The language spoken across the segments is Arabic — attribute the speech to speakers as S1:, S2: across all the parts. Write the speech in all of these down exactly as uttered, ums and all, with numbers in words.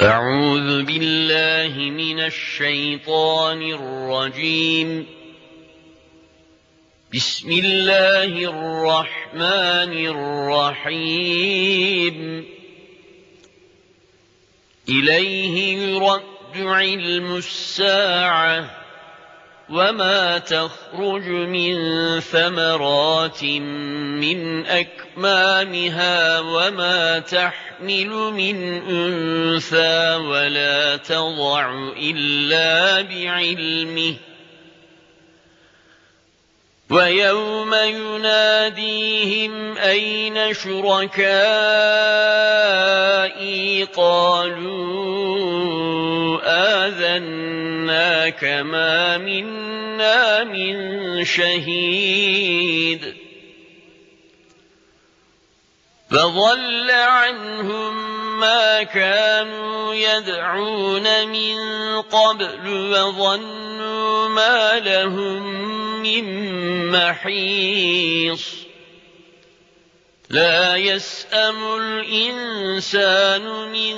S1: أعوذ بالله من الشيطان الرجيم. بسم الله الرحمن الرحيم. إليه يرد علم الساعة وما تخرج من ثمرات من أكمامها وما تحمل من أنثى ولا تضع إلا بعلمه، ويوم يناديهم أين شركائي قالوا آذناك ما منا من شهيد، فضل عنهم ما كانوا يدعون من قبل وظنوا ما لهم من محيص. لا يسأم الإنسان من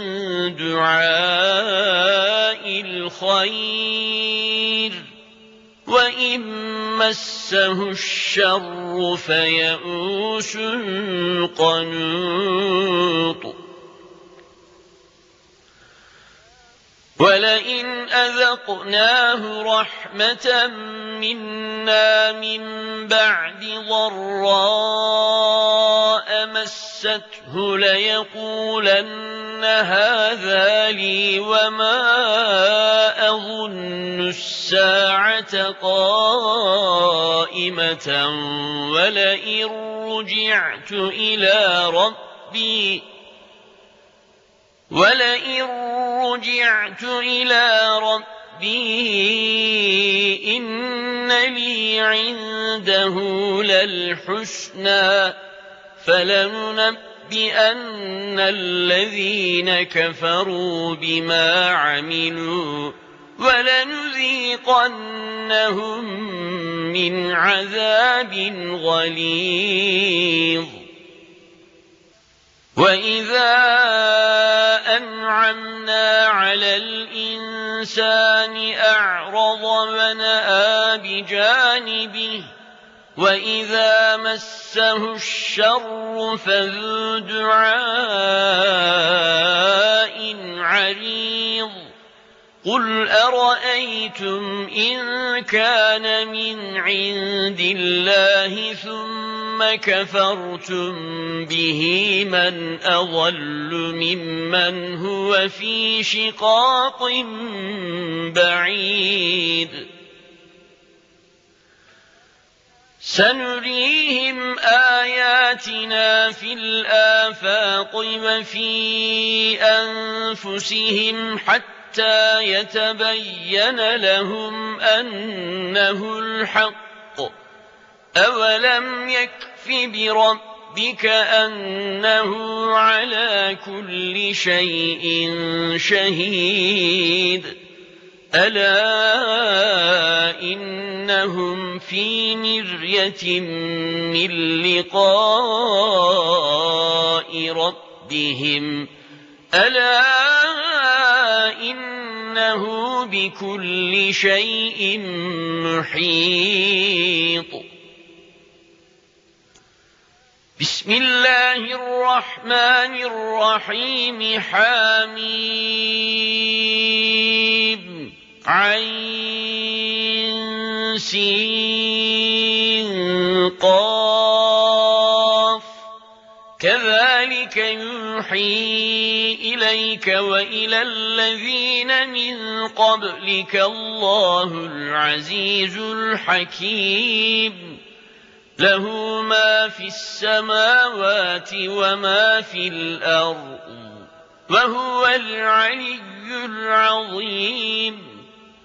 S1: دعاء الخير وإن مسه الشر فيئوس قنوط. ولئن أذقناه رحمة منا من بعد ضراء مسته ليقولن هذا لي وما أظن الساعة قائمة ولئن رجعت إلى ربي ولئن رجعت إلى ربي إن لي عنده للحسنى فلننبئن الذين كفروا بما عملوا ولنذيقنهم من عذاب غليظ. وإذا أنعمنا على الإنسان أعرض ونأى بجانبه وإذا مسه الشر فذو دعاء عريض. قل أرأيتم إن كان من عند الله ثم كفرتم به من أضل ممن هو في شقاق بعيد. سنريهم آياتنا في الآفاق وفي أنفسهم حتى حتى يتبين لهم أنه الحق. أولم يكف بربك أنه على كل شيء شهيد. ألا إنهم في مرية من لقاء ربهم ألا إنه بكل شيء محيط. بسم الله الرحمن الرحيم. حميم عين سين قاف كذلك يوحي إليك وإلى الذين من قبلك الله العزيز الحكيم. له ما في السماوات وما في الأرض وهو العلي العظيم.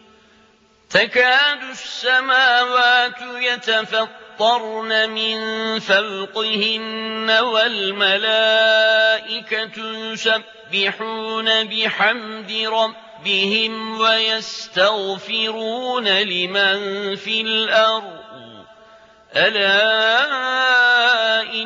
S1: تكاد السماوات يتفطرن من فوقهن والملائكة يسبحون بحمد ربهم ويستغفرون لمن في الأرض ألا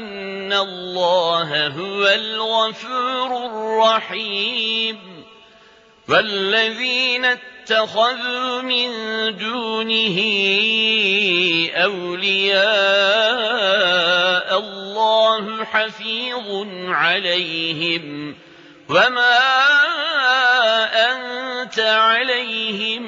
S1: إن الله هو الغفور الرحيم والذين اتخذوا من دونه أولياء الله حفيظ عليهم وما أنت عليهم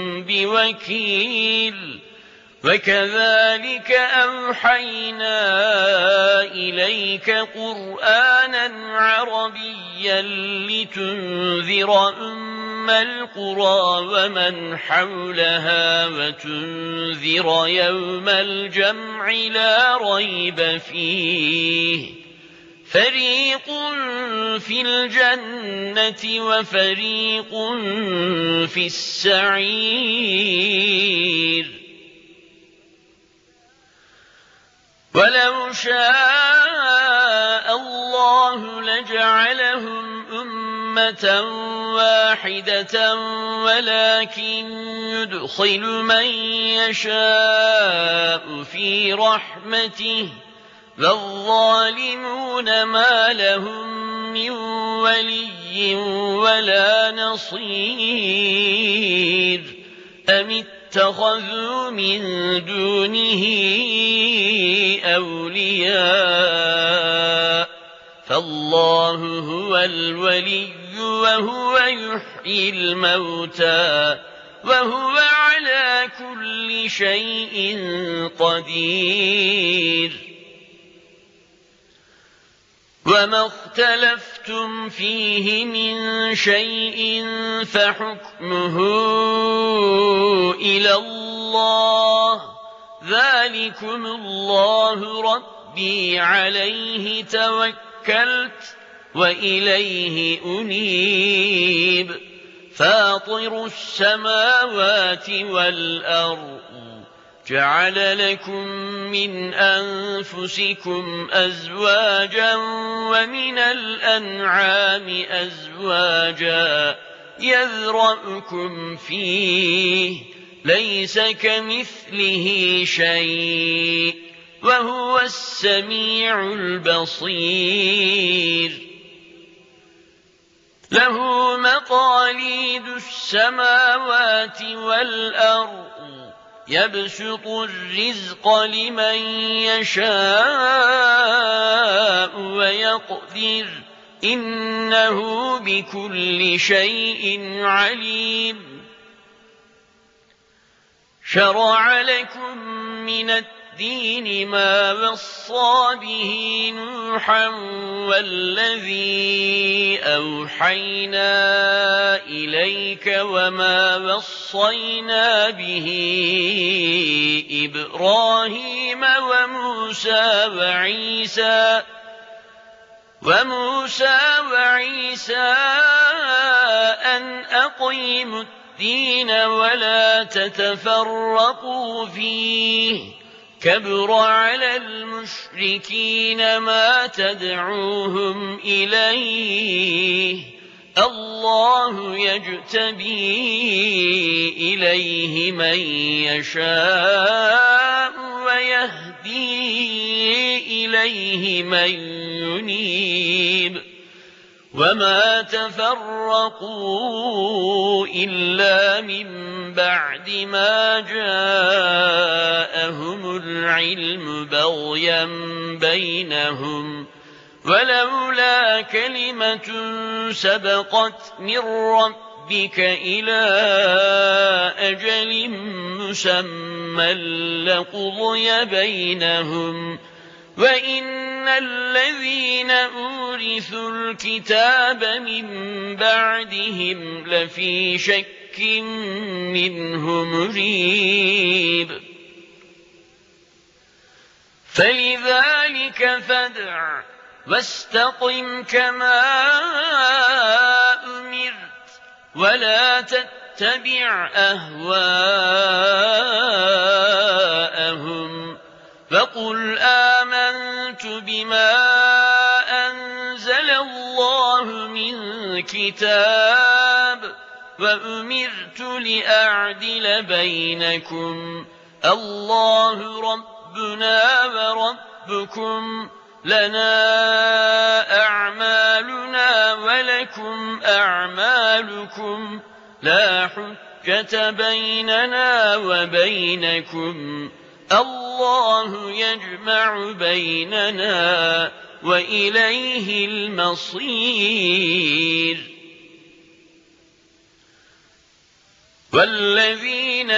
S1: بوكيل وكذلك أوحينا إليك قرآنا عربيا لتنذر أم القرى ومن حولها وتنذر يوم الجمع لا ريب فيه فريق في الجنة وفريق في السعير ولو شاء الله لجعلهم أمة واحدة ولكن يدخل من يشاء في رحمته والظالمون ما لهم من ولي ولا نصير أم اتخذوا من دونه أولياء فالله هو الولي وهو يحيي الموتى وهو على كل شيء قدير وما اختلفتم فيه من شيء فحكمه إلى الله ذلكم الله ربي عليه توكلت وإليه أنيب فاطر السماوات والأرض جعل لكم من أنفسكم أزواجا ومن الأنعام أزواجا يذرأكم فيه ليس كمثله شيء وهو السميع البصير له مقاليد السماوات والأرض يبسط الرزق لمن يشاء ويقدر إنه بكل شيء عليم شرع لكم من الدين ما وصى به نوحا والذي أوحينا إليك وما وصينا به إبراهيم وموسى وعيسى وموسى وعيسى أن أقيموا الدين ولا تتفرقوا فيه كبر على المشركين ما تدعوهم إليه الله يجتبي إليه من يشاء ويهدي إليه من ينيب وما تفرقوا إلا من بعد ما جاءهم العلم بغيا بينهم ولولا كلمة سبقت من ربك إلى أجل مسمى لقضي بينهم وإن الذين أورثوا الكتاب من بعدهم لفي شك منه مريب فلذلك فادع واستقم كما أمرت ولا تتبع أهواءهم فقل آمنت بما أنزل الله من كتاب وأمرت لأعدل بينكم الله ربنا وربكم لنا أعمالنا ولكم أعمالكم لا حجة بيننا وبينكم الله يجمع بيننا وإليه المصير والذين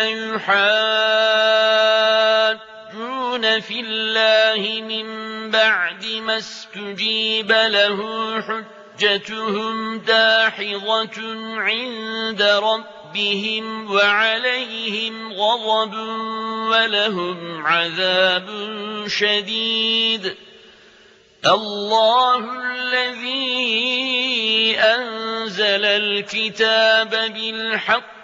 S1: يحاجون في الله من بعد ما استجيب له حجتهم داحضة عند ربهم وعليهم غضب ولهم عذاب شديد الله الذي أنزل الكتاب بالحق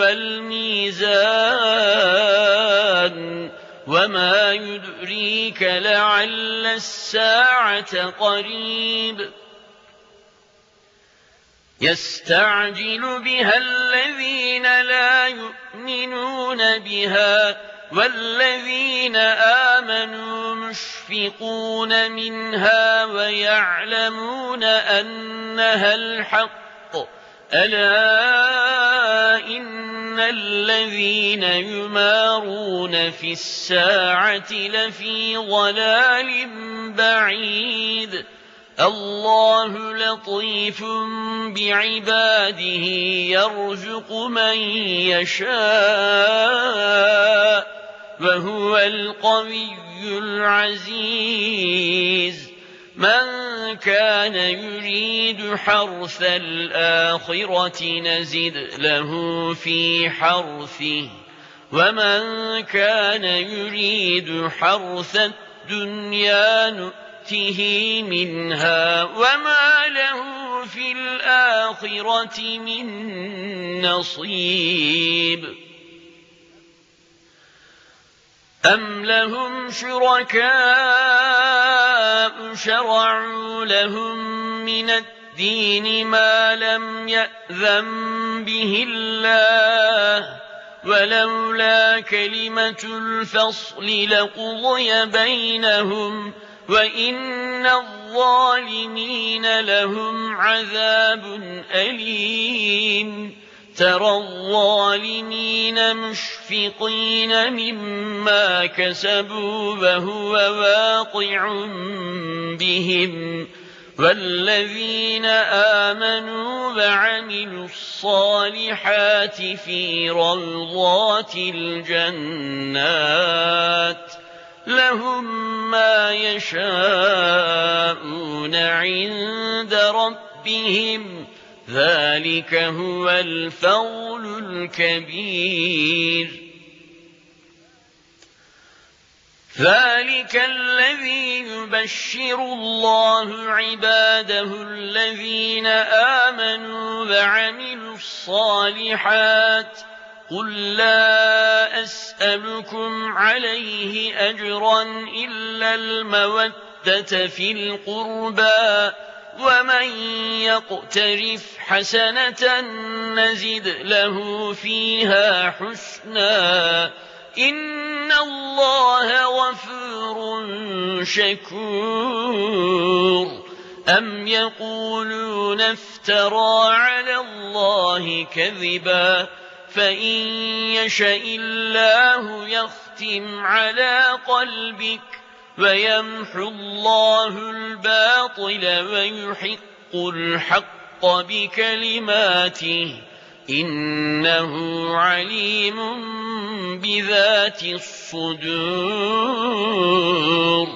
S1: والميزان وما يدريك لعل الساعة قريب يستعجل بها الذين لا يؤمنون بها والذين آمنوا مشفقون منها ويعلمون أنها الحق ألا إن الذين يمارون في الساعة لفي ضلال بعيد الله لطيف بعباده يرزق من يشاء وهو القوي العزيز من كان يريد حرث الآخرة نزد له في حرثه ومن كان يريد حرث الدنيا نؤته منها وما له في الآخرة من نصيب أم لهم شركاء شرعوا لهم من الدين ما لم يأذن به الله ولولا كلمة الفصل لقضي بينهم وإن الظالمين لهم عذاب أليم ترى الظالمين مشفقين مما كسبوا وهو واقع بهم والذين آمنوا وعملوا الصالحات في روضات الجنات لهم ما يشاءون عند ربهم ذلك هو الفضل الكبير ذلك الذي يبشر الله عباده الذين آمنوا وعملوا الصالحات قل لا أسألكم عليه أجرا إلا المودة في القربى ومن يقترف حسنة نزد له فيها حسنا إن الله غفور شكور أم يقولون افترى على الله كذبا فإن يشاء الله يختم على قلبك ويمحو الله الباطل ويحق الحق بكلماته إنه عليم بذات الصدور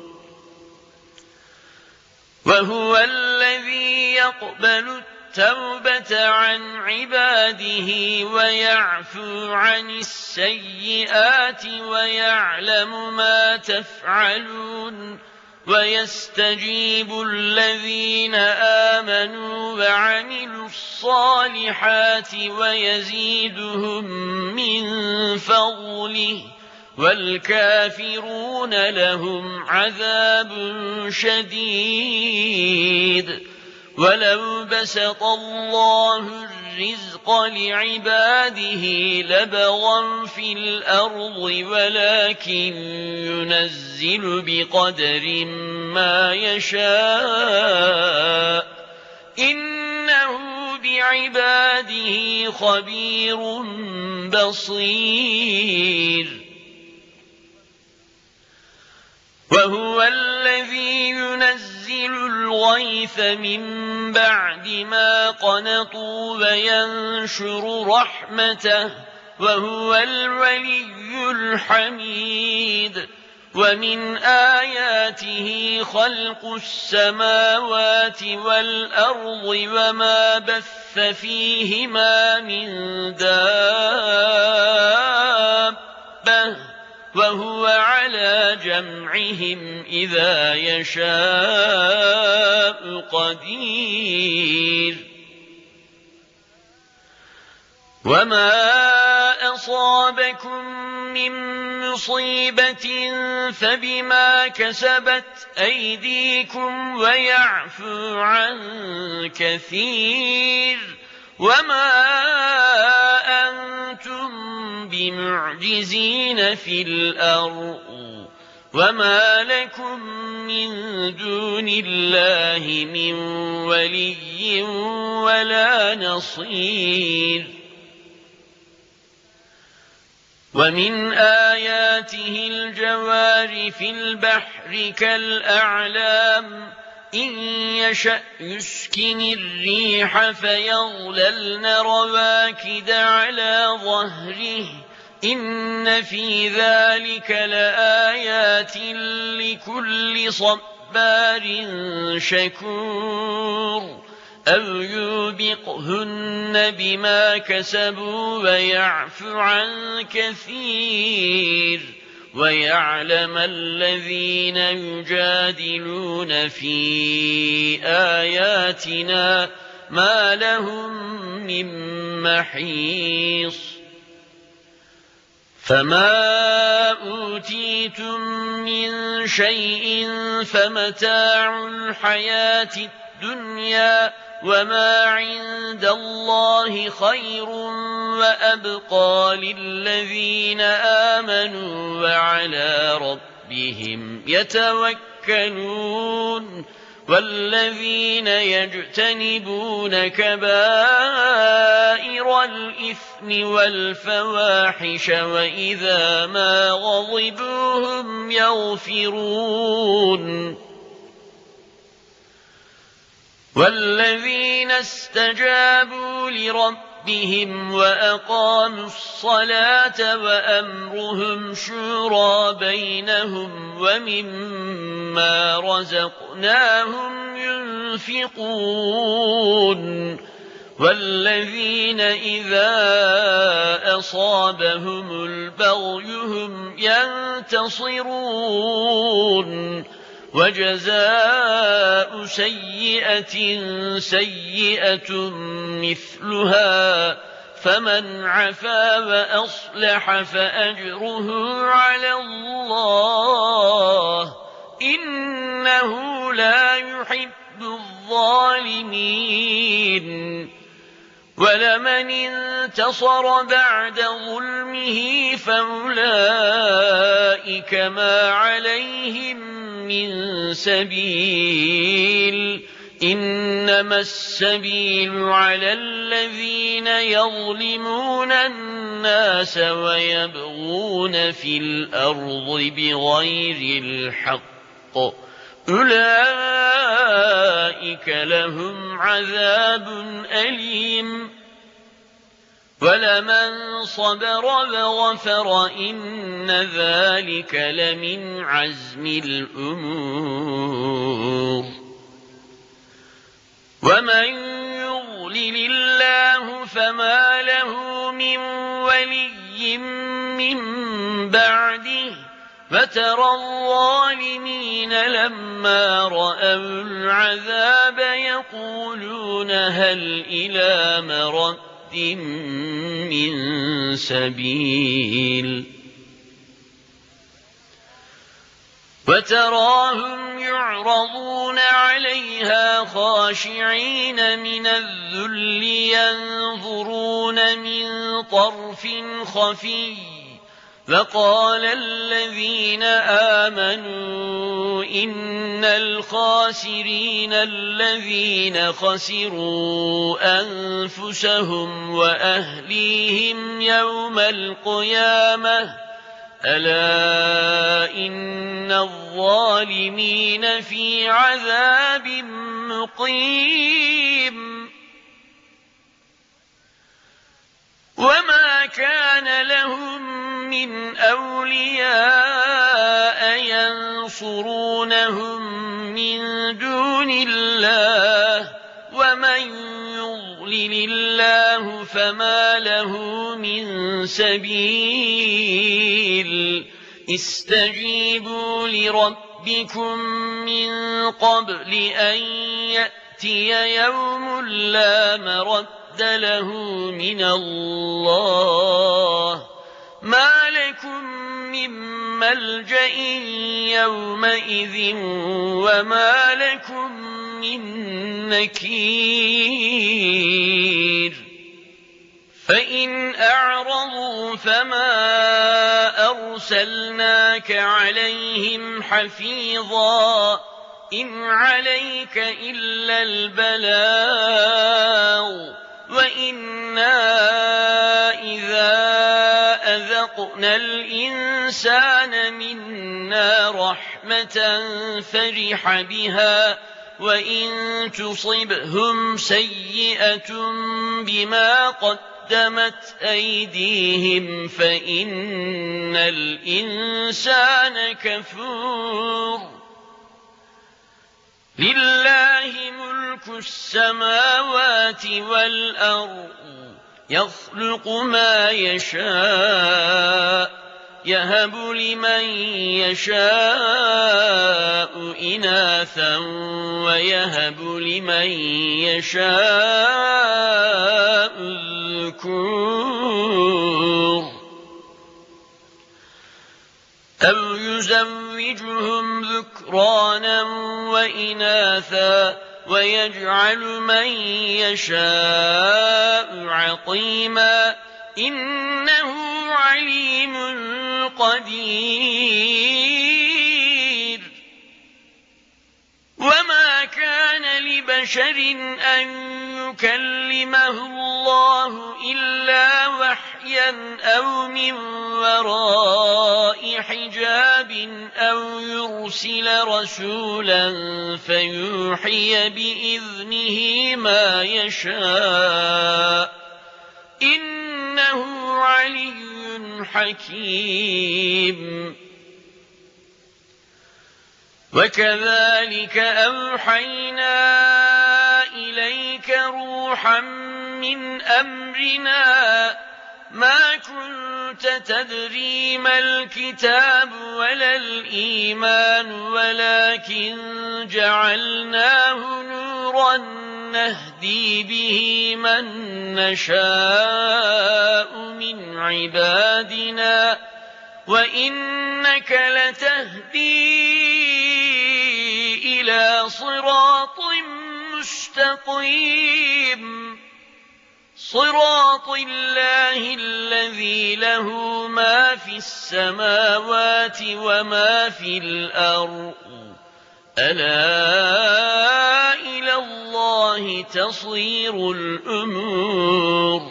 S1: وهو الذي يقبل التوبة عن عباده ويعفو عن السيئات ويعلم ما تفعلون ويستجيب الذين آمنوا وعملوا الصالحات ويزيدهم من فضله والكافرون لهم عذاب شديد ولو بسط الله الرزق لعباده لبغوا في الأرض ولكن ينزل بقدر ما يشاء إنه بعباده خبير بصير وهو الذي ينزل الغيث من بعد ما قنطوا وينشر رحمته وهو الولي الحميد ومن آياته خلق السماوات والأرض وما بث فيهما من دابة وهو على جمعهم إذا يشاء قدير وما أصابكم من مصيبة فبما كسبت أيديكم ويعفو عن كثير وما أنتم بمعجزين في الأرض وما لكم من دون الله من ولي ولا نصير ومن آياته الجوار في البحر كالأعلام إن يشأ يسكن الريح فيظللن رواكد على ظهره إن في ذلك لآيات لكل صبار شكور أو يوبقهن بما كسبوا ويعفو عن كثير ويعلم الذين يجادلون في آياتنا ما لهم من محيص فما أوتيتم من شيء فمتاع الحياة الدنيا وما عند الله خير وأبقى للذين آمنوا وعلى ربهم يتوكلون والذين يجتنبون كبائر الإثم والفواحش وإذا ما غضبوا هم يغفرون والذين استجابوا لربهم وأقاموا الصلاة وأمرهم شورى بينهم ومما رزقناهم ينفقون والذين إذا أصابهم البغي هم ينتصرون وجزاء سيئة سيئة مثلها فمن عفا وأصلح فأجره على الله إنه لا يحب الظالمين ولمن انتصر بعد ظلمه فأولئك ما عليهم من سبيل إنما السبيل على الذين يظلمون الناس ويبغون في الأرض بغير الحق أولئك لهم عذاب أليم ولمن صبر وغفر إن ذلك لمن عزم الأمور ومن يضلل الله فما له من ولي من بعده فترى الظالمين لما رأوا العذاب يقولون هل إلى مرد من سبيل وتراهم يعرضون عليها خاشعين من الذل ينظرون من طرف خفي فقال الذين آمنوا إن الخاسرين الذين خسروا أنفسهم وأهليهم يوم القيامة ألا إن الظالمين في عذاب مقيم وما كان لهم من أولياء ينصرونهم من دون الله ومن يضلل الله فما له من سبيل استجيبوا لربكم من قبل أن يأتي يوم لا مرد له من الله ما لكم من ملجأ يومئذ وما لكم من نكير فإن أعرضوا فما أرسلناك عليهم حفيظا إن عليك إلا البلاغ وإنا إذا أذقنا الإنسان منا رحمة فرح بها وإن تصبهم سيئة بما قدمت أيديهم فإن الإنسان كفور لله ملك السماوات والأرض يخلق ما يشاء يهب لمن يشاء إناثا ويهب لمن يشاء الذكور أو يزوجهم ذكرانا وإناثا ويجعل من يشاء عقيما إنه عليم قدير وما كان لبشر أن يكلمه الله إلا وحيا أو من وراء حجاب أو يرسل رسولا فيوحي بإذنه ما يشاء إنه علي حكيم وكذلك أوحينا إليك روحا من أمرنا ما كنت تدري ما الكتاب ولا الإيمان ولكن جعلناه نورا نهدي به من نشاء من عبادنا وإنك لتهدي إلى صراط مستقيم صراط الله الذي له ما في السماوات وما في الأرض ألا إلى الله تصير الأمور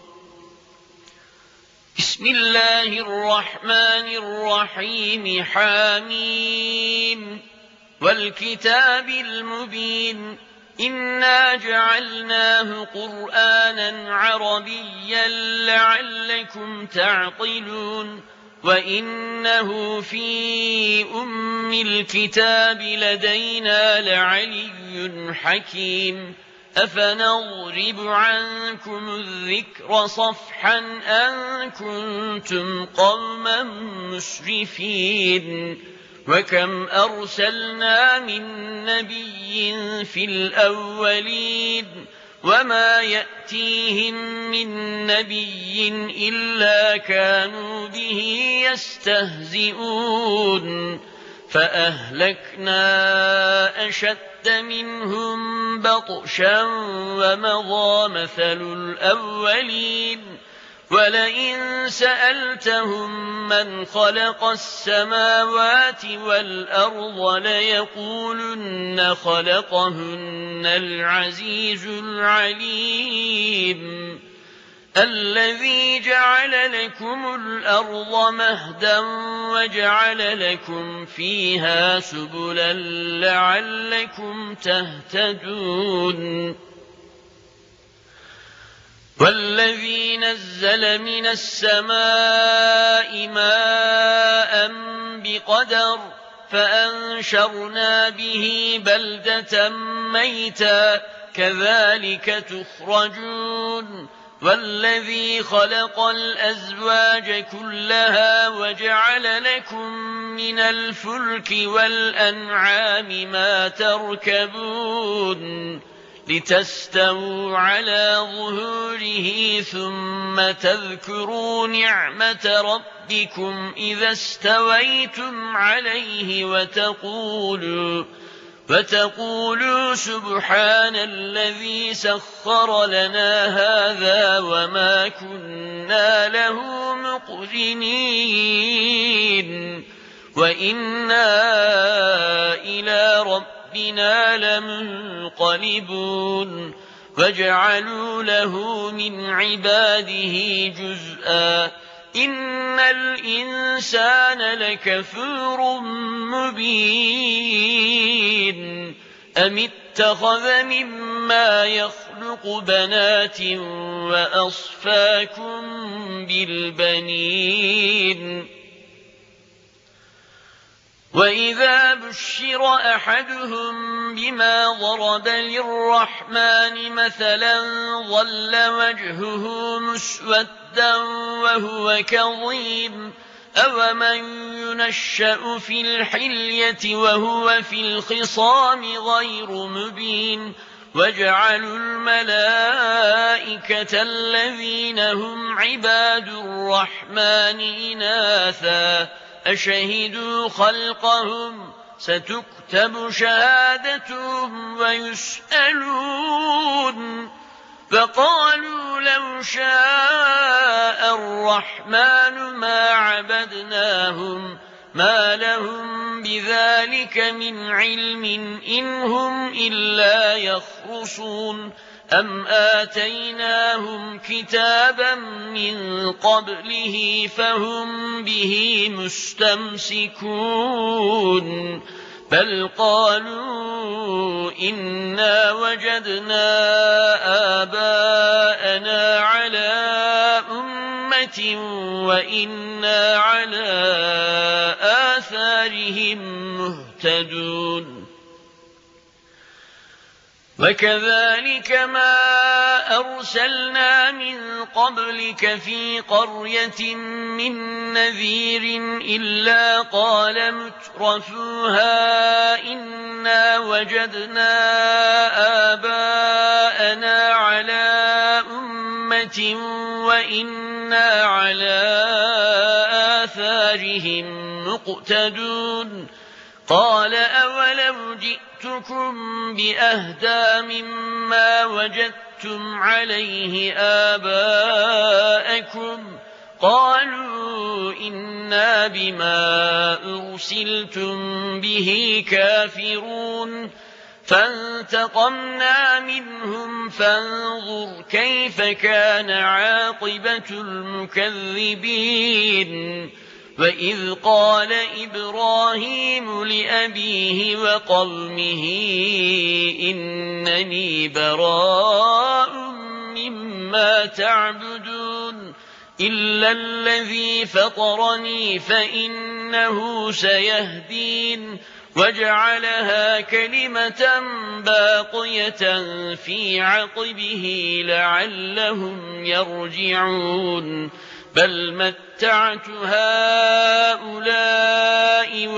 S1: بسم الله الرحمن الرحيم حاميم والكتاب المبين إنا جعلناه قرآنا عربيا لعلكم تعقلون وإنه في أم الكتاب لدينا لعلي حكيم أفنضرب عنكم الذكر صفحا أن كنتم قوما مسرفين وكم أرسلنا من نبي في الأولين وما يأتيهم من نبي إلا كانوا به يستهزئون فأهلكنا أشد منهم بطشا ومضى مثل الأولين ولئن سألتهم من خلق السماوات والأرض ليقولن خلقهن العزيز العليم الذي جعل لكم الأرض مهدا وجعل لكم فيها سبلا لعلكم تهتدون والذي نزل من السماء ماء بقدر فأنشرنا به بلدة ميتا كذلك تخرجون والذي خلق الأزواج كلها وجعل لكم من الفلك والأنعام ما تركبون لتستووا على ظهوره ثم تذكروا نعمة ربكم إذا استويتم عليه وتقولوا وتقولوا سبحان الذي سخر لنا هذا وما كنا له مقرنين وإنا إلى ربنا لمنقلبون وجعلوا له من عباده جزءا إن الإنسان لكفور مبين أم اتخذ مما يخلق بنات وأصفاكم بالبنين وإذا بشر أحدهم بما ضرب للرحمن مثلا ظل وجهه مسودا وهو كظيم أومن ينشأ في الحلية وهو في الخصام غير مبين وجعلوا الملائكة الذين هم عباد الرحمن إناثا أشهدوا خلقهم ستكتب شهادتهم ويسألون فقالوا لو شاء الرحمن ما عبدناهم ما لهم بذلك من علم إن هم إلا يخرصون أم آتيناهم كتابا من قبله فهم به مستمسكون بل قالوا إنا وجدنا آباءنا على أمة وإنا على آثارهم مهتدون وكذلك ما أرسلنا من قبلك في قرية من نذير إلا قال مترفوها إنا وجدنا آباءنا على أمة وإنا على آثارهم مقتدون قال أولو جئتكم بأهدى مما وجدتم عليه آباءكم قالوا إنا بما أرسلتم به كافرون فانتقمنا منهم فانظر كيف كان عاقبة المكذبين وإذ قال إبراهيم لأبيه وقومه إنني براء مما تعبدون إلا الذي فطرني فإنه سيهدين وجعلها كلمة باقية في عقبه لعلهم يرجعون بل متعت هؤلاء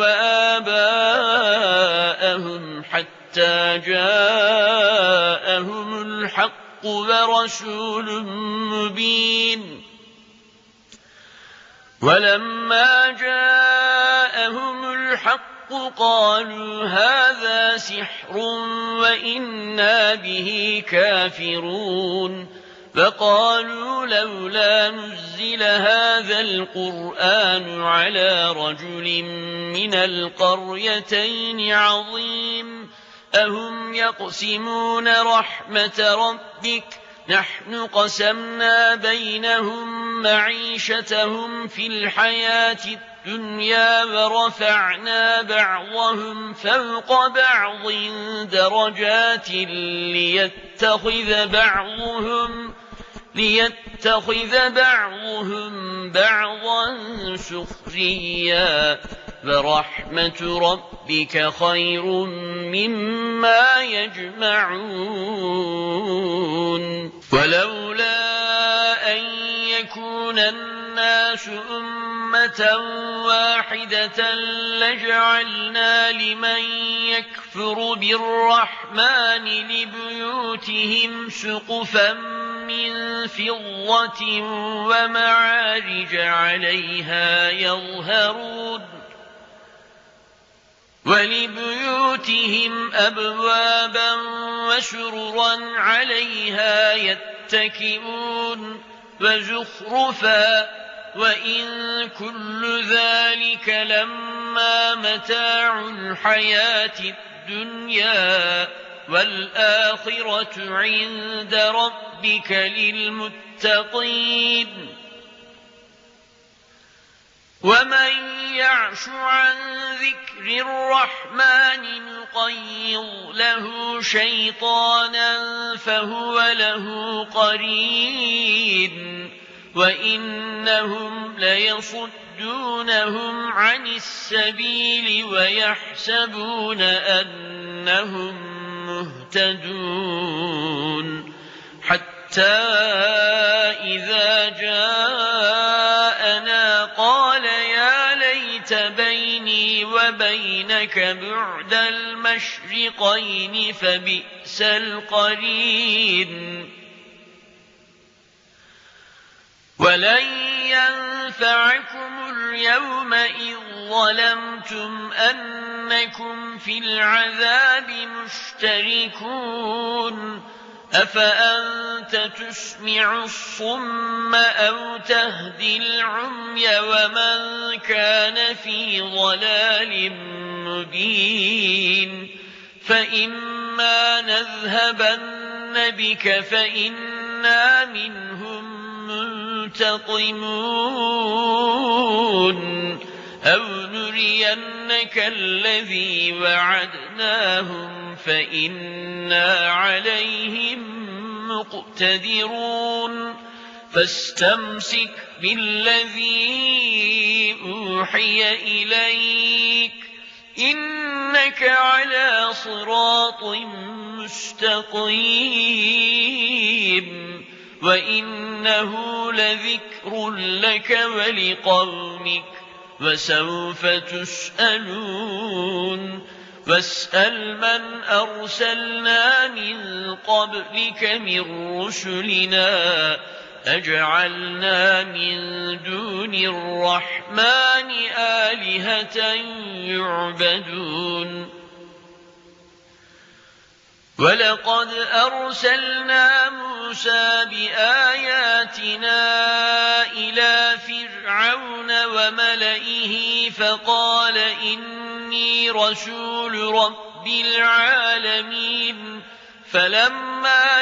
S1: وآباءهم حتى جاءهم الحق ورسول مبين ولما جاءهم الحق الحق قالوا هذا سحر وإنا به كافرون فقالوا لولا نزل هذا القرآن على رجل من القريتين عظيم أهم يقسمون رحمة ربك نحن قسمنا بينهم معيشتهم في الحياة الدنيا ورفعنا بعضهم فوق بعض درجات ليتخذ بعضهم ليتخذ بعضهم بعضا سخريا ورحمة ربك خير مما يجمعون ولولا أن يكون الناس أمة واحدة لجعلنا لمن يكفر بالرحمن لبيوتهم سقفا من فضة ومعارج عليها يظهرون ولبيوتهم أبوابا وسررا عليها يتكئون وزخرفا وإن كل ذلك لما متاع الحياة الدنيا والآخرة عند ربك للمتقين ومن يعش عن ذكر الرحمن نقيض له شيطانا فهو له قرين وإنهم ليصدونهم عن السبيل ويحسبون أنهم مهتدون حتى إذا جاءنا قال يا ليت بيني وبينك بعد المشرقين فبئس القرين ولن ينفعكم اليوم إذ ظلمتم أنكم في العذاب مشتركون أفأنت تسمع الصم أو تهدي العمي ومن كان في ضلال مبين فإما نذهبن بك فإنا منهم منتقمون أو نرينك الذي وعدناهم فإنا عليهم مقتدرون فاستمسك بالذي أوحي إليك إنك على صراط مستقيم وإنه لذكر لك ولقومك وسوف تسألون واسأل من أرسلنا من قبلك من رسلنا أجعلنا من دون الرحمن آلهة يعبدون ولقد أرسلنا موسى بآياتنا إلى فرعون وملئه فقال إني رسول رب العالمين فلما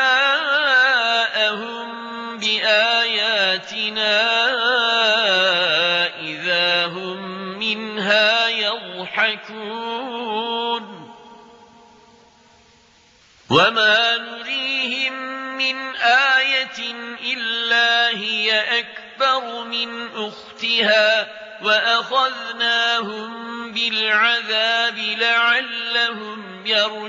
S1: جاءهم بآياتنا إذا هم منها يضحكون وما نريهم من آية إلا هي أكبر من أختها وأخذناهم بالعذاب لعلهم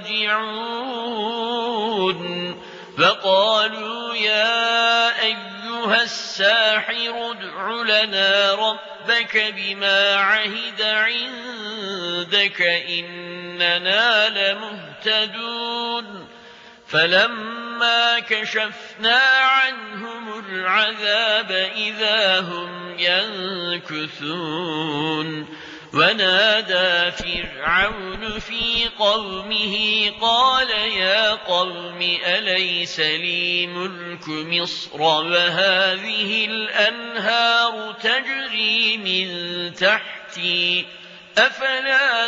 S1: يرجعون فقالوا يا أيها الساحر ادع لنا ربك بما عهد عندك إننا لمهتدون فلما كشفنا عنهم العذاب إذا هم ينكثون ونادى فرعون في قومه قال يا قوم أليس لي ملك مصر وهذه الأنهار تجري من تحتي أفلا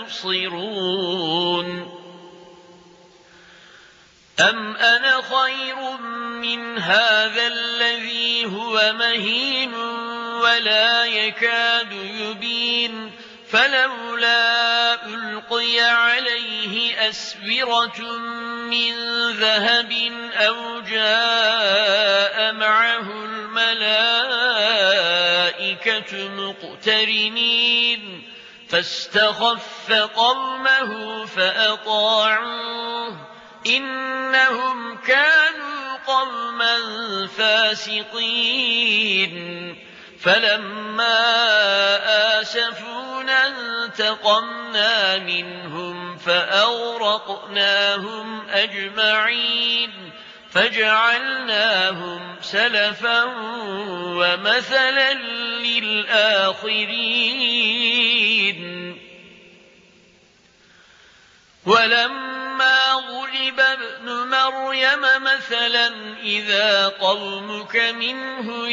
S1: تبصرون أم أنا خير من هذا الذي هو مهين ولا يكاد يبين فلولا ألقي عليه أسورة من ذهب أو جاء معه الملائكة مقترنين فاستخف قومه فأطاعوه إنهم كانوا قوما فاسقين فلما آسفونا انتقمنا منهم فأغرقناهم أجمعين فجعلناهم سلفا ومثلا للآخرين ولما ضرب ابن مريم مثلا إذا قومك منه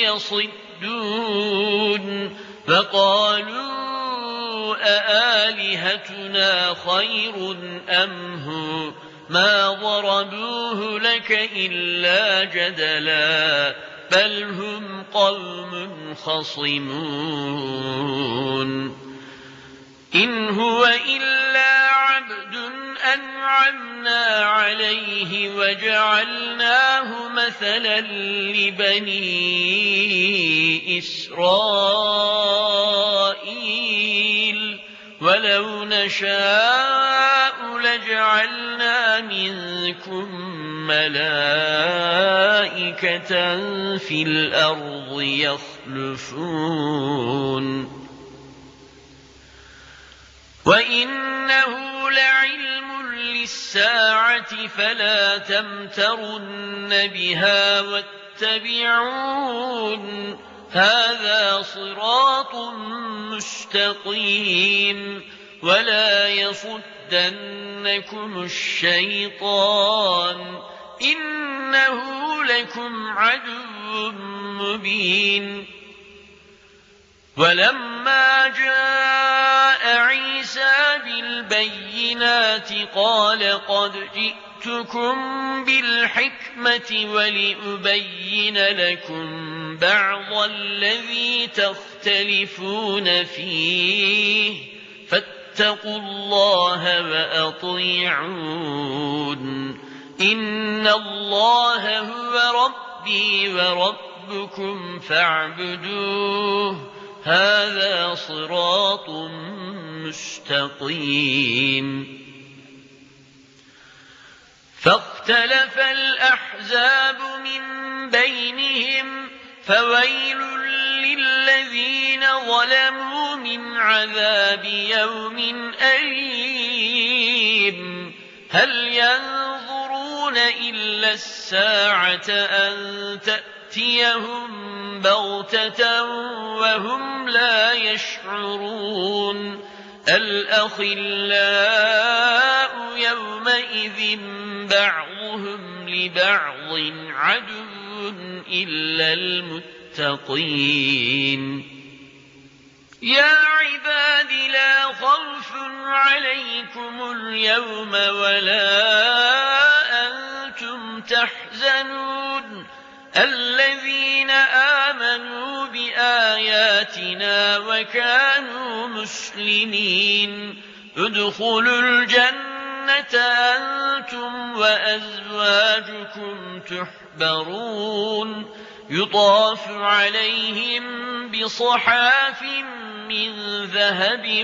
S1: يصدون فقالوا أآلهتنا خير أم هو ما ضربوه لك إلا جدلا بل هم قوم خصمون إن هو إلا عبد أنعمنا عليه وجعلناه مثلا لبني إسرائيل ولو نشاء لجعلنا منكم ملائكة في الأرض يخلفون وإنه لعلم للساعة فلا تمترن بها واتبعون هذا صراط مستقيم ولا يصدنكم الشيطان إنه لكم عدو مبين ولما جاء عيسى بالبينات قال قد جئتكم بالحكمة ولأبين لكم بعض الذي تختلفون فيه فاتقوا الله وأطيعون إن الله هو ربي وربكم فاعبدوه هذا صراط مستقيم فاختلف الأحزاب من بينهم فويل للذين ظلموا من عذاب يوم أليم هل ينظرون إلا الساعة أن تأتيهم بغتة وهم لا يشعرون الأخلاء يومئذ بعضهم لبعض عدو إلا المتقين يا عباد لا خوف عليكم اليوم ولا أنتم تحزنون الذين آمنوا بآياتنا وكانوا مسلمين ادخلوا الجنة أنتم وأزواجكم تحبرون يطاف عليهم بصحاف من ذهب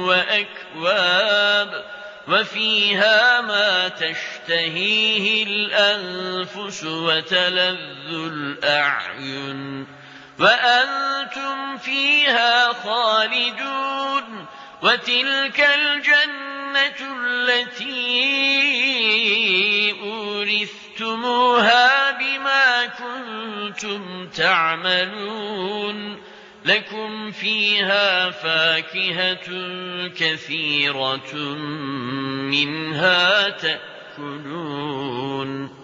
S1: وأكواب وفيها ما تشتهيه الأنفس وتلذ الأعين وأنتم فيها خالدون وتلك الجنة التي أورثتموها بما كنتم تعملون لكم فيها فاكهة كثيرة منها تأكلون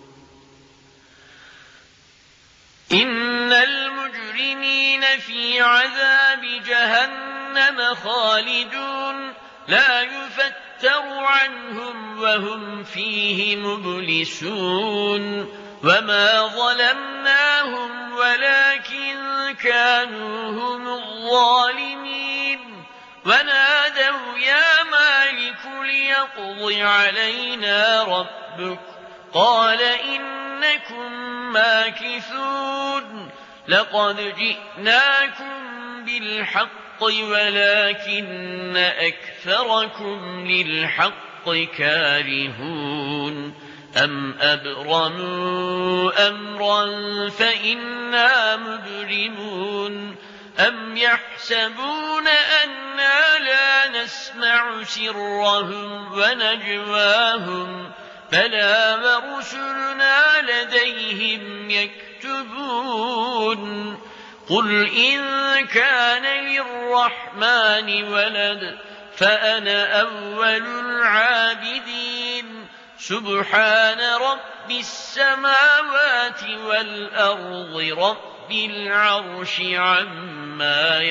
S1: إن المجرمين في عذاب جهنم خالدون لا يفتر عنهم وهم فيه مبلسون وما ظلمناهم ولكن كانوا هم الظالمين ونادوا يا مالك ليقض علينا ربك قال إنكم ماكثون لقد جئناكم بالحق ولكن أكثركم للحق كارهون أم أبرموا أمرا فإنا مبرمون أم يحسبون أنا لا نسمع سرهم ونجواهم بلى ورسلنا لديهم يكتبون قل إن كان للرحمن ولد فأنا أول العابدين سبحان رب السماوات والأرض رب العرش عما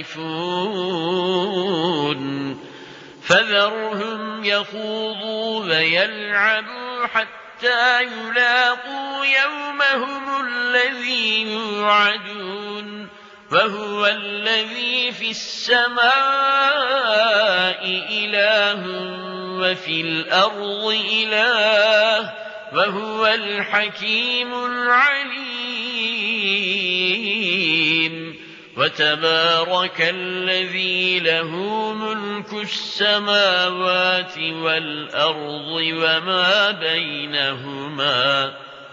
S1: يصفون فذرهم يخوضوا ويلعبوا حتى يلاقوا يومهم الذي يوعدون وهو الذي في السماء إله وفي الأرض إله وهو الحكيم العليم وتبارك الذي له ملك السماوات والأرض وما بينهما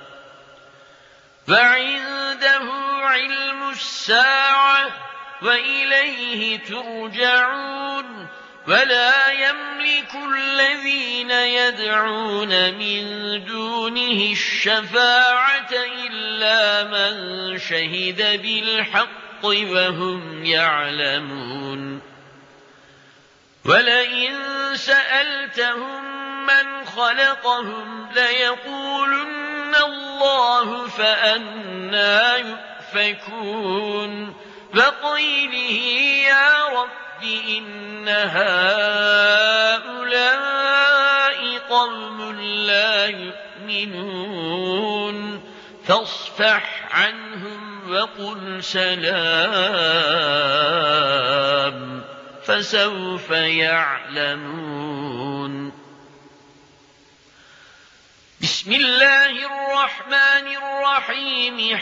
S1: وعنده علم الساعة وإليه ترجعون ولا يملك الذين يدعون من دونه الشفاعة إلا من شهد بالحق وهم يعلمون ولئن سألتهم من خلقهم ليقولن الله فأنى يؤفكون وقيله يا رب إن هؤلاء قوم لا يؤمنون فاصفح عنهم وقل سلام فسوف يعلمون بسم الله الرحمن الرحيم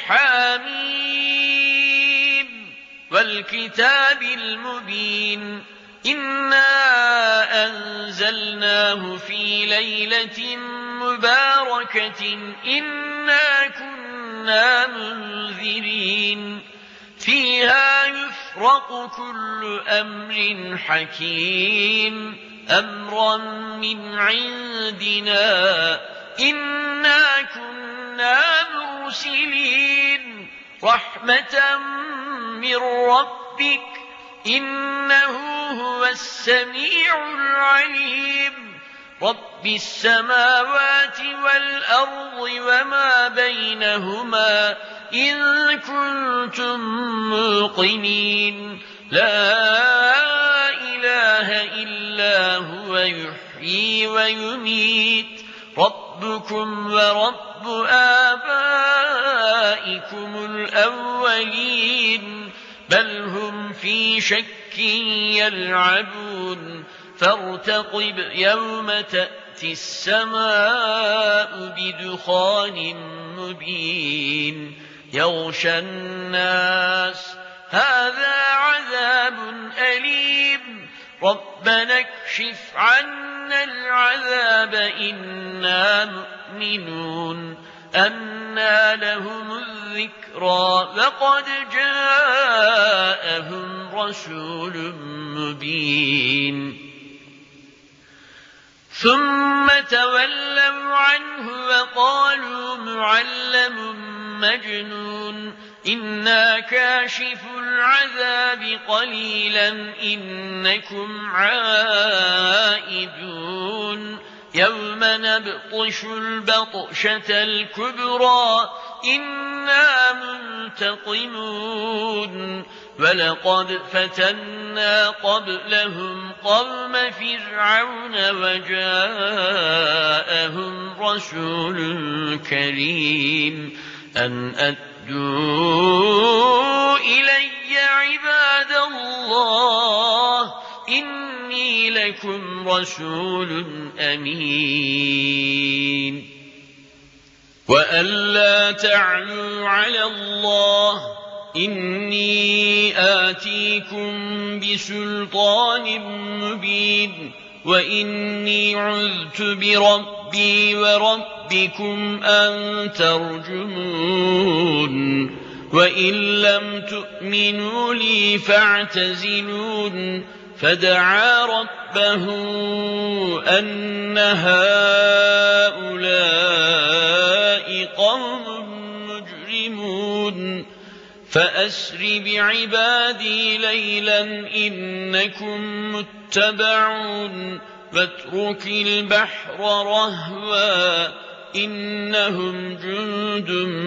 S1: حميم والكتاب المبين إنا أنزلناه في ليلة مباركة إنا كنا منذرين فيها يفرق كل أمر حكيم أمرا من عندنا إنا كنا مرسلين رحمة من ربك إنه هو السميع العليم رب السماوات والأرض وما بينهما إن كنتم موقنين لا إله إلا هو يحيي ويميت ربكم ورب آبائكم الأولين بل هم في شك يلعبون فارتقب يوم تأتي السماء بدخان مبين يغشى الناس هذا عذاب أليم ربنا اكشف عنا العذاب إنا مؤمنون أنى لهم الذكرى وقد جاءهم رسول مبين ثم تولوا عنه وقالوا معلم مجنون إنا كاشف العذاب قليلا إنكم عائدون يوم نبطش البطشة الكبرى إنا منتقمون ولقد فتنا قبلهم قوم فرعون وجاءهم رسول كريم أن أدوا إلي عباد الله إني لكم رسول أمين وأن لا تعلوا على الله إني آتيكم بسلطان مبين وإني عذت بربي وربكم أن ترجمون وإن لم تؤمنوا لي فاعتزلون فدعا ربه أن هؤلاء قوم مجرمون فأسر بعبادي ليلا إنكم متبعون واترك البحر رهوا إنهم جند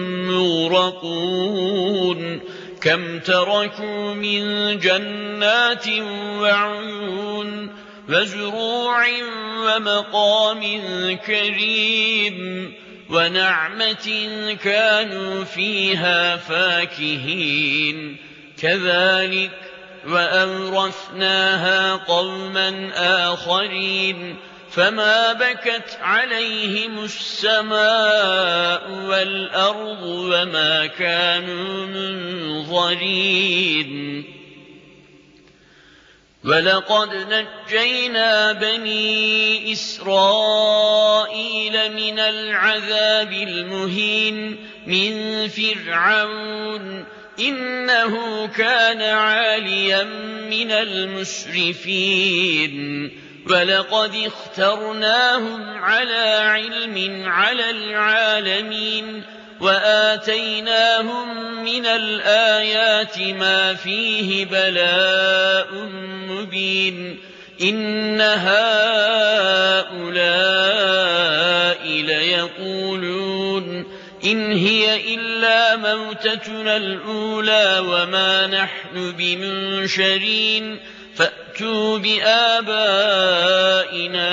S1: مغرقون كم تركوا من جنات وعيون وزروع ومقام كريم ونعمة كانوا فيها فاكهين كذلك وأورثناها قوما آخرين فما بكت عليهم السماء والأرض وما كانوا منظرين ولقد نجينا بني إسرائيل من العذاب المهين من فرعون إنه كان عاليا من المسرفين ولقد اخترناهم على علم على العالمين وآتيناهم من الآيات ما فيه بلاء مبين إن هؤلاء ليقولون إن هي إلا موتتنا الأولى وما نحن بمنشرين فأتوا بآبائنا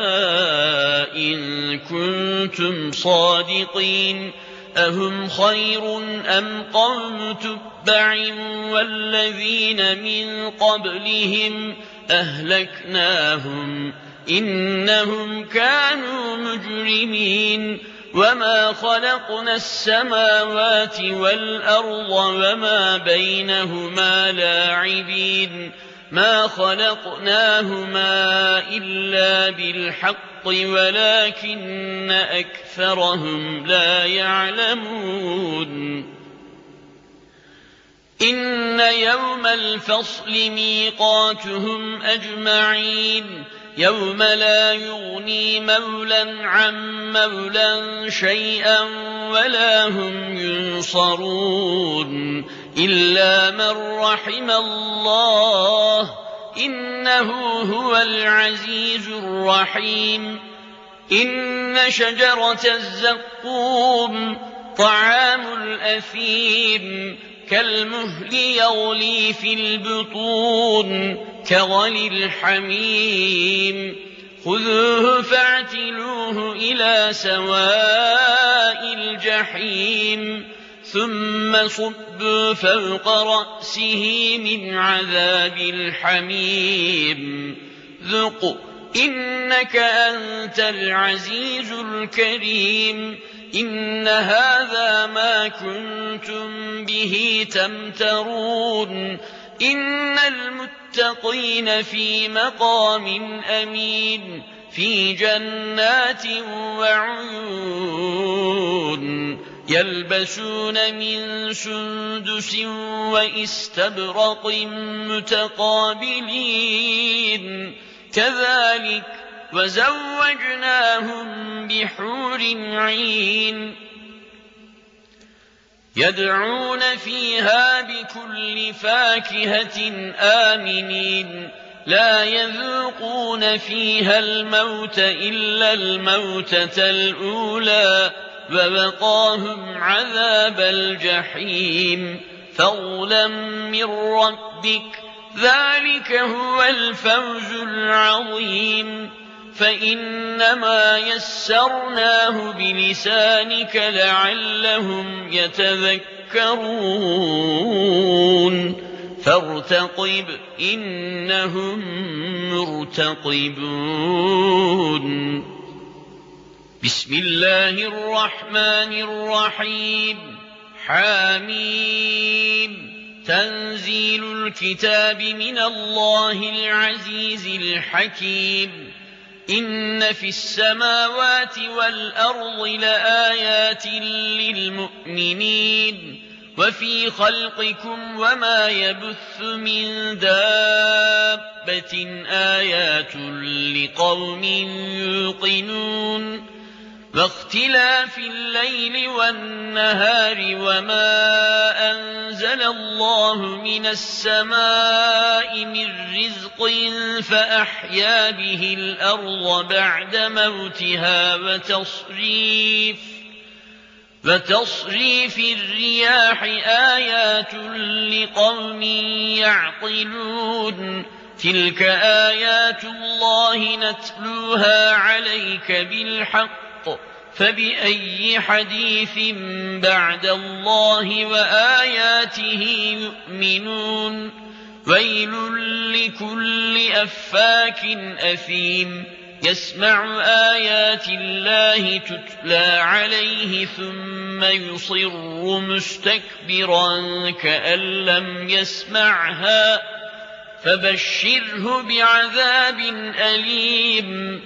S1: إن كنتم صادقين أهم خير أم قوم تبع والذين من قبلهم أهلكناهم إنهم كانوا مجرمين وما خلقنا السماوات والأرض وما بينهما لاعبين ما خلقناهما إلا بالحق ولكن أكثرهم لا يعلمون إن يوم الفصل ميقاتهم أجمعين يوم لا يغني مولى عن مولى شيئا ولا هم ينصرون إلا من رحم الله إنه هو العزيز الرحيم إن شجرة الزقوم طعام الأثيم كالمهل يغلي في البطون كغلي الحميم خذوه فاعتلوه إلى سواء الجحيم ثم صبوا فوق رأسه من عذاب الحميم ذق إنك أنت العزيز الكريم إن هذا ما كنتم به تمترون إن المتقين في مقام أمين في جنات وعيون يلبسون من سندس وإستبرق متقابلين كذلك وزوجناهم بحور عين يدعون فيها بكل فاكهة آمنين لا يذوقون فيها الموت إلا الموتة الأولى ووقاهم عذاب الجحيم فضلا من ربك ذلك هو الفوز العظيم فإنما يسرناه بلسانك لعلهم يتذكرون فارتقب إنهم مرتقبون بسم الله الرحمن الرحيم حميم تنزيل الكتاب من الله العزيز الحكيم إن في السماوات والأرض لآيات للمؤمنين وفي خلقكم وما يبث من دابة آيات لقوم يوقنون واختلاف الليل والنهار وما أنزل الله من السماء من رزق فأحيا به الأرض بعد موتها وتصريف وتصريف الرياح آيات لقوم يعقلون تلك آيات الله نتلوها عليك بالحق فبأي حديث بعد الله وآياته يؤمنون ويل لكل أفاك أثيم يسمع آيات الله تتلى عليه ثم يصر مستكبرا كأن لم يسمعها فبشره بعذاب أليم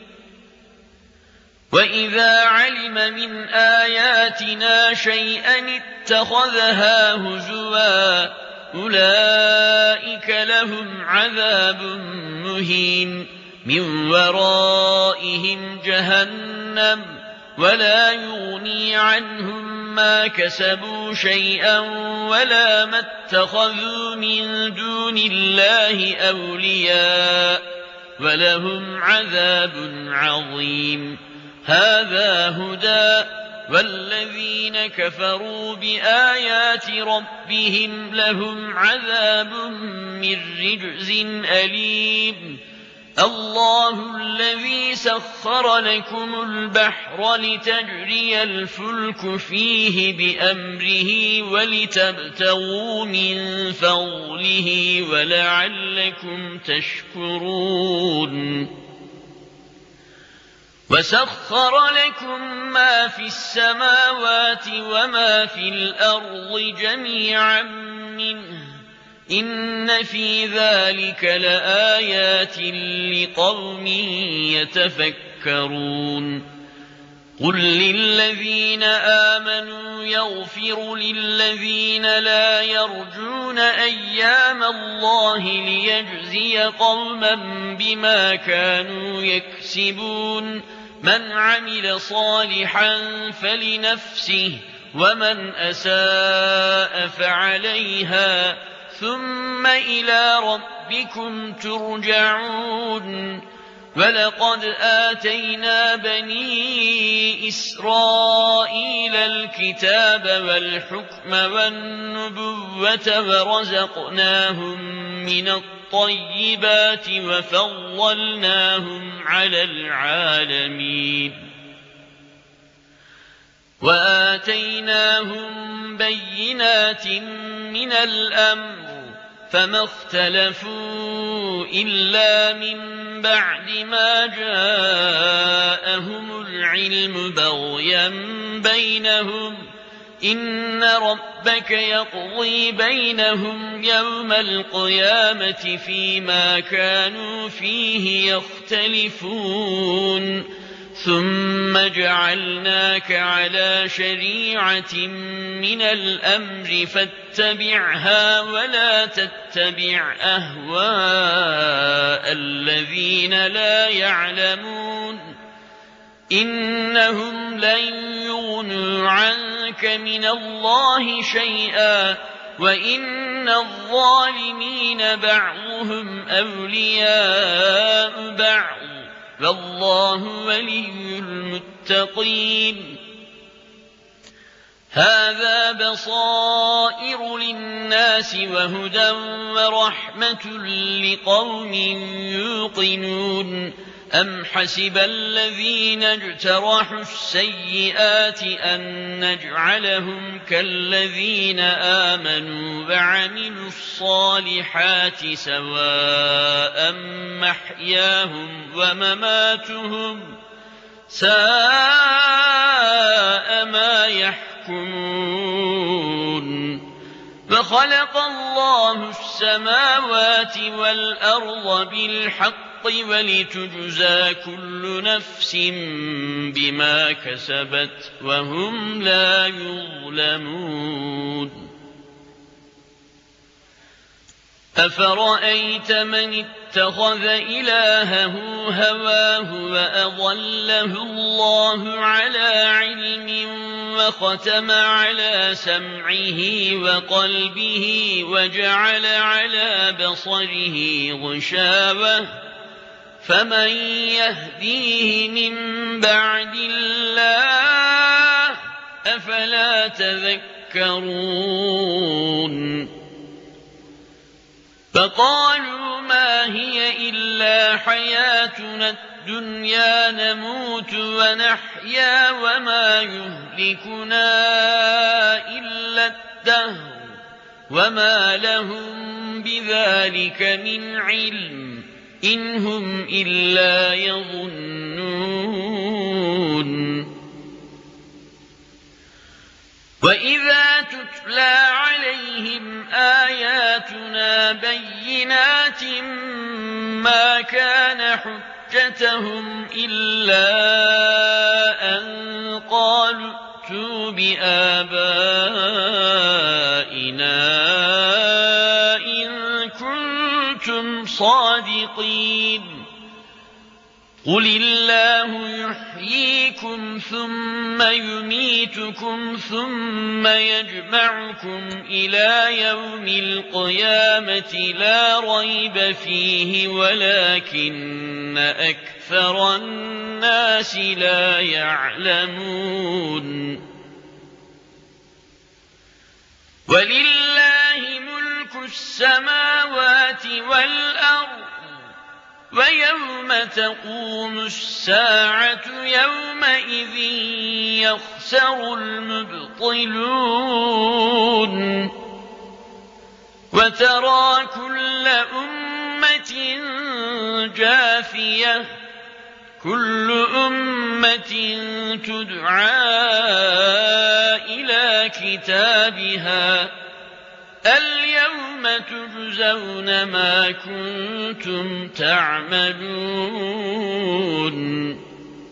S1: وإذا علم من آياتنا شيئا اتخذها هزوا أولئك لهم عذاب مهين من ورائهم جهنم ولا يغني عنهم ما كسبوا شيئا ولا ما اتخذوا من دون الله أولياء ولهم عذاب عظيم هذا هدى والذين كفروا بآيات ربهم لهم عذاب من رجز أليم الله الذي سخر لكم البحر لتجري الفلك فيه بأمره ولتبتغوا من فضله ولعلكم تشكرون وسخر لكم ما في السماوات وما في الأرض جميعا منه إن في ذلك لآيات لقوم يتفكرون قل للذين آمنوا يغفروا للذين لا يرجون أيام الله ليجزي قوما بما كانوا يكسبون من عمل صالحا فلنفسه ومن أساء فعليها ثم إلى ربكم ترجعون ولقد آتينا بني إسرائيل الكتاب والحكم والنبوة ورزقناهم من الطيبات وفضلناهم على العالمين وآتيناهم بينات من الأمر فما اختلفوا إلا من بعد ما جاءهم العلم بغيا بينهم إن ربك يقضي بينهم يوم القيامة فيما كانوا فيه يختلفون ثم جعلناك على شريعة من الأمر فاتبعها ولا تتبع أهواء الذين لا يعلمون إنهم لن يغنوا عنك عنك من الله شيئا وإن الظالمين بعضهم أولياء بعض والله ولي المتقين. هذا بصائر للناس وهدى ورحمة لقوم يوقنون. أم حسب الذين اجترحوا السيئات أن نجعلهم كالذين آمنوا وعملوا الصالحات سواء محياهم ومماتهم ساء ما يحكمون. وخلق الله السماوات والأرض بالحق ولتجزى كل نفس بما كسبت وهم لا يظلمون. أفرأيت من اتخذ إلهه هواه وأضله الله على علم وختم على سمعه وقلبه وجعل على بصره غشاوة فمن يهديه من بعد الله أفلا تذكرون. فقالوا ما هي إلا حياتنا الدنيا نموت ونحيا وما يهلكنا إلا الدهر وما لهم بذلك من علم إن هم إلا يظنون. وإذا تتلى عليهم آياتنا بينات ما كان حجتهم إلا أن قالوا ائتوا بآبائنا إن كنتم صادقين. قل الله يحييكم ثم يميتكم ثم يجمعكم إلى يوم القيامة لا ريب فيه ولكن أكثر الناس لا يعلمون. ولله ملك السماوات والأرض ويوم تقوم الساعة يومئذ يخسر المبطلون. وترى كل أمة جاثية كل أمة تدعى إلى كتابها اليوم تجزون ما كنتم تعملون.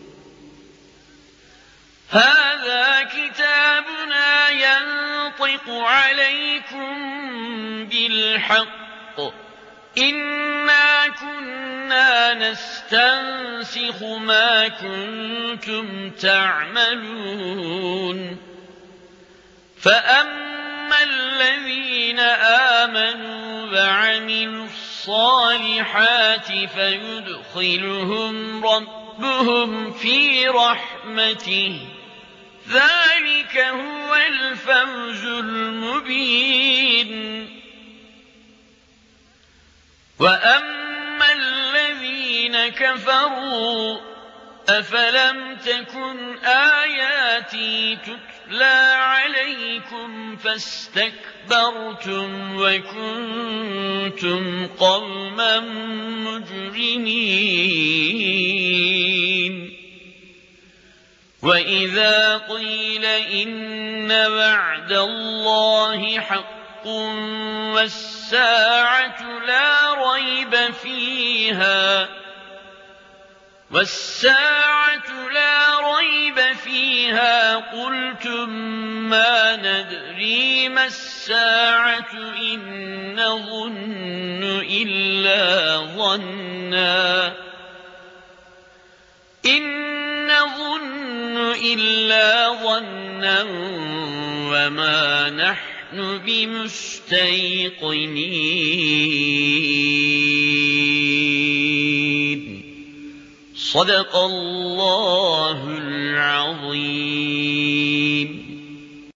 S1: هذا كتابنا ينطق عليكم بالحق إنا كنا نستنسخ ما كنتم تعملون. فأما الذين آمنوا وعملوا الصالحات فيدخلهم ربهم في رحمته ذلك هو الفوز المبين. وأما الذين كفروا أفلم تكن آياتي تتلى عليكم فاستكبرتم وكنتم قوما مجرمين. وإذا قيل إن وعد الله حق والساعة لا ريب فيها والساعة لا ريب فيها قلتم ما ندري ما الساعة إن نظن إلا ظنا إن نظن إلا ظنا ظَنًّا وَمَا نَحْنُ بِمُسْتَيْقِنِينَ. صدق الله